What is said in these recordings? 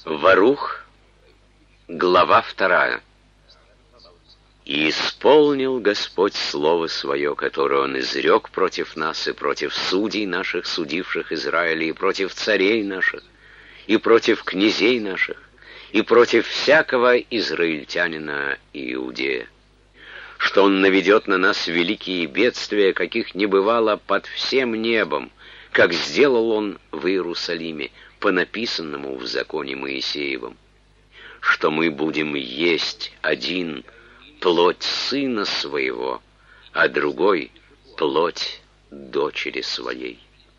Варух, глава 2. «И исполнил Господь слово свое, которое Он изрек против нас, и против судей наших, судивших Израиля, и против царей наших, и против князей наших, и против всякого израильтянина и иудея, что Он наведет на нас великие бедствия, каких не бывало под всем небом, как сделал Он в Иерусалиме, по написанному в законе Моисеевом, что мы будем есть один плоть сына своего, а другой плоть дочери своей.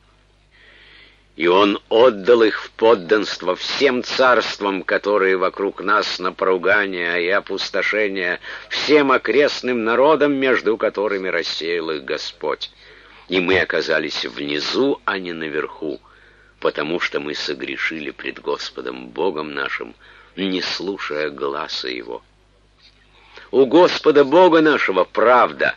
И Он отдал их в подданство всем царствам, которые вокруг нас, на поругание и опустошение, всем окрестным народам, между которыми рассеял их Господь. И мы оказались внизу, а не наверху, потому что мы согрешили пред Господом Богом нашим, не слушая гласа Его. У Господа Бога нашего правда,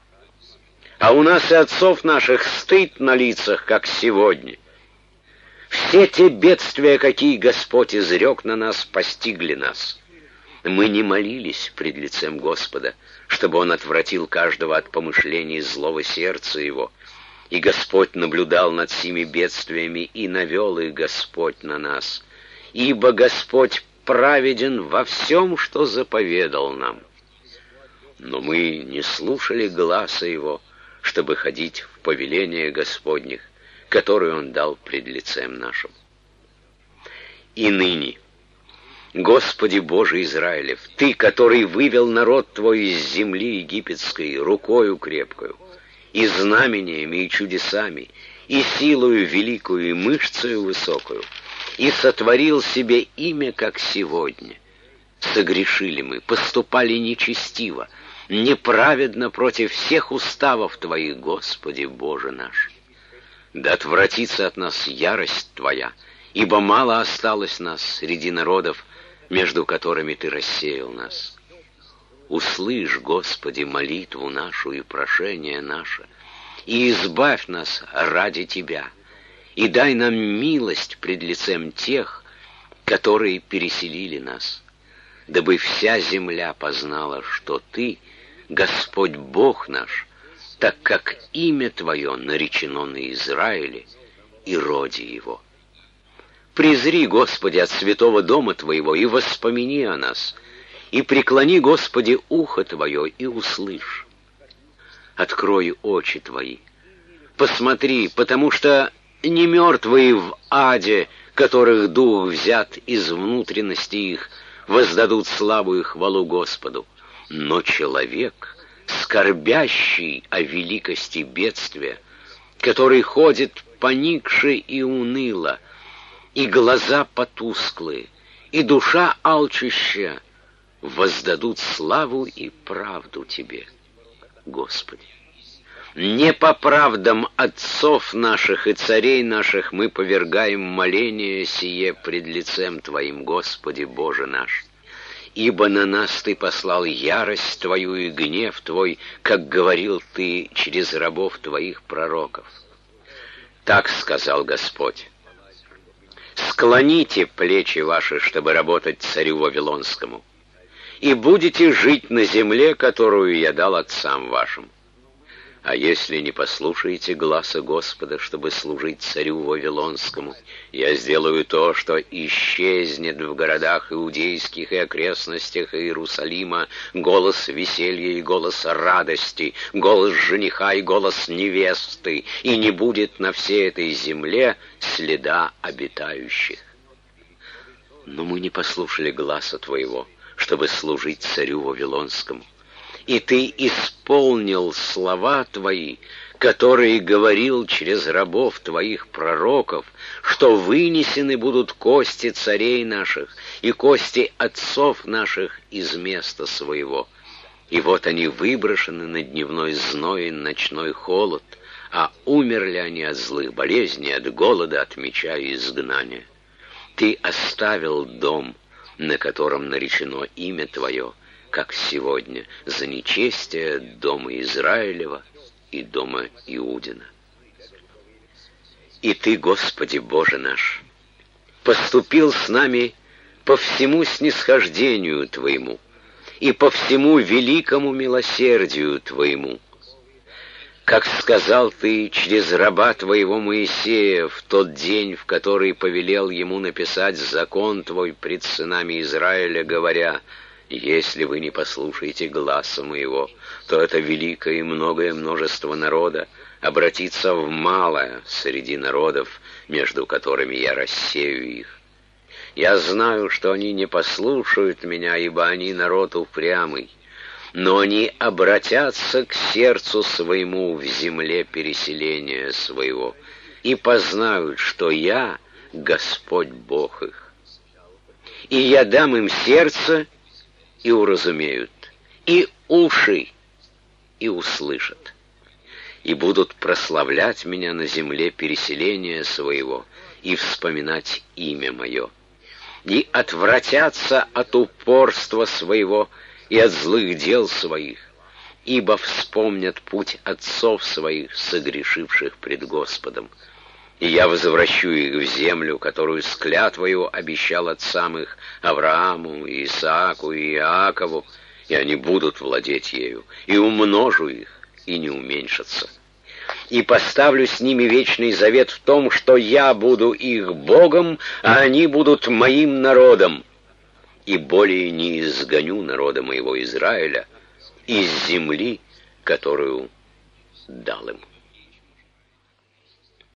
а у нас и отцов наших стыд на лицах, как сегодня. Все те бедствия, какие Господь изрек на нас, постигли нас. Мы не молились пред лицем Господа, чтобы Он отвратил каждого от помышлений злого сердца его. И Господь наблюдал над сими бедствиями, и навел их Господь на нас. Ибо Господь праведен во всем, что заповедал нам. Но мы не слушали гласа Его, чтобы ходить в повеления Господних, которые Он дал пред лицем нашим. И ныне, Господи Боже Израилев, Ты, который вывел народ Твой из земли египетской рукою крепкою, и знамениями, и чудесами, и силою великую, и мышцею высокую, и сотворил себе имя, как сегодня. Согрешили мы, поступали нечестиво, неправедно против всех уставов Твоих, Господи Боже наш. Да отвратится от нас ярость Твоя, ибо мало осталось нас среди народов, между которыми Ты рассеял нас. Услышь, Господи, молитву нашу и прошение наше, и избавь нас ради Тебя, и дай нам милость пред лицем тех, которые переселили нас, дабы вся земля познала, что Ты, Господь Бог наш, так как имя Твое наречено на Израиле и роде Его. Презри, Господи, от святого дома Твоего и воспомини о нас, и преклони, Господи, ухо Твое и услышь. Открой очи Твои, посмотри, потому что не мертвые в аде, которых дух взят из внутренности их, воздадут славу и хвалу Господу, но человек, скорбящий о великости бедствия, который ходит поникший и уныло, и глаза потусклые, и душа алчущая, воздадут славу и правду Тебе, Господи. Не по правдам отцов наших и царей наших мы повергаем моление сие пред лицем Твоим, Господи Боже наш. Ибо на нас Ты послал ярость Твою и гнев Твой, как говорил Ты через рабов Твоих пророков. Так сказал Господь: склоните плечи ваши, чтобы работать царю Вавилонскому, и будете жить на земле, которую я дал отцам вашим. А если не послушаете гласа Господа, чтобы служить царю Вавилонскому, я сделаю то, что исчезнет в городах иудейских и окрестностях Иерусалима голос веселья и голос радости, голос жениха и голос невесты, и не будет на всей этой земле следа обитающих. Но мы не послушали гласа Твоего, чтобы служить царю Вавилонскому. И Ты исполнил слова Твои, которые говорил через рабов Твоих пророков, что вынесены будут кости царей наших и кости отцов наших из места своего. И вот они выброшены на дневной зной и ночной холод, а умерли они от злых болезней, от голода, от меча и изгнания. Ты оставил дом, на котором наречено имя Твое, как сегодня, за нечестие дома Израилева и дома Иудина. И Ты, Господи Боже наш, поступил с нами по всему снисхождению Твоему и по всему великому милосердию Твоему. Как сказал Ты через раба Твоего Моисея в тот день, в который повелел ему написать закон Твой пред сынами Израиля, говоря: «Если вы не послушаете гласа моего, то это великое и многое множество народа обратится в малое среди народов, между которыми я рассею их. Я знаю, что они не послушают меня, ибо они народ упрямый, но они обратятся к сердцу своему в земле переселения своего и познают, что я Господь Бог их. И я дам им сердце, и уразумеют, и уши, и услышат, и будут прославлять меня на земле переселения своего и вспоминать имя мое, и отвратятся от упорства своего и от злых дел своих, ибо вспомнят путь отцов своих, согрешивших пред Господом. И я возвращу их в землю, которую с клятвою обещал отцам их, Аврааму, Исааку и Иакову, и они будут владеть ею, и умножу их, и не уменьшатся. И поставлю с ними вечный завет в том, что я буду их Богом, а они будут моим народом, и более не изгоню народа моего Израиля из земли, которую дал им».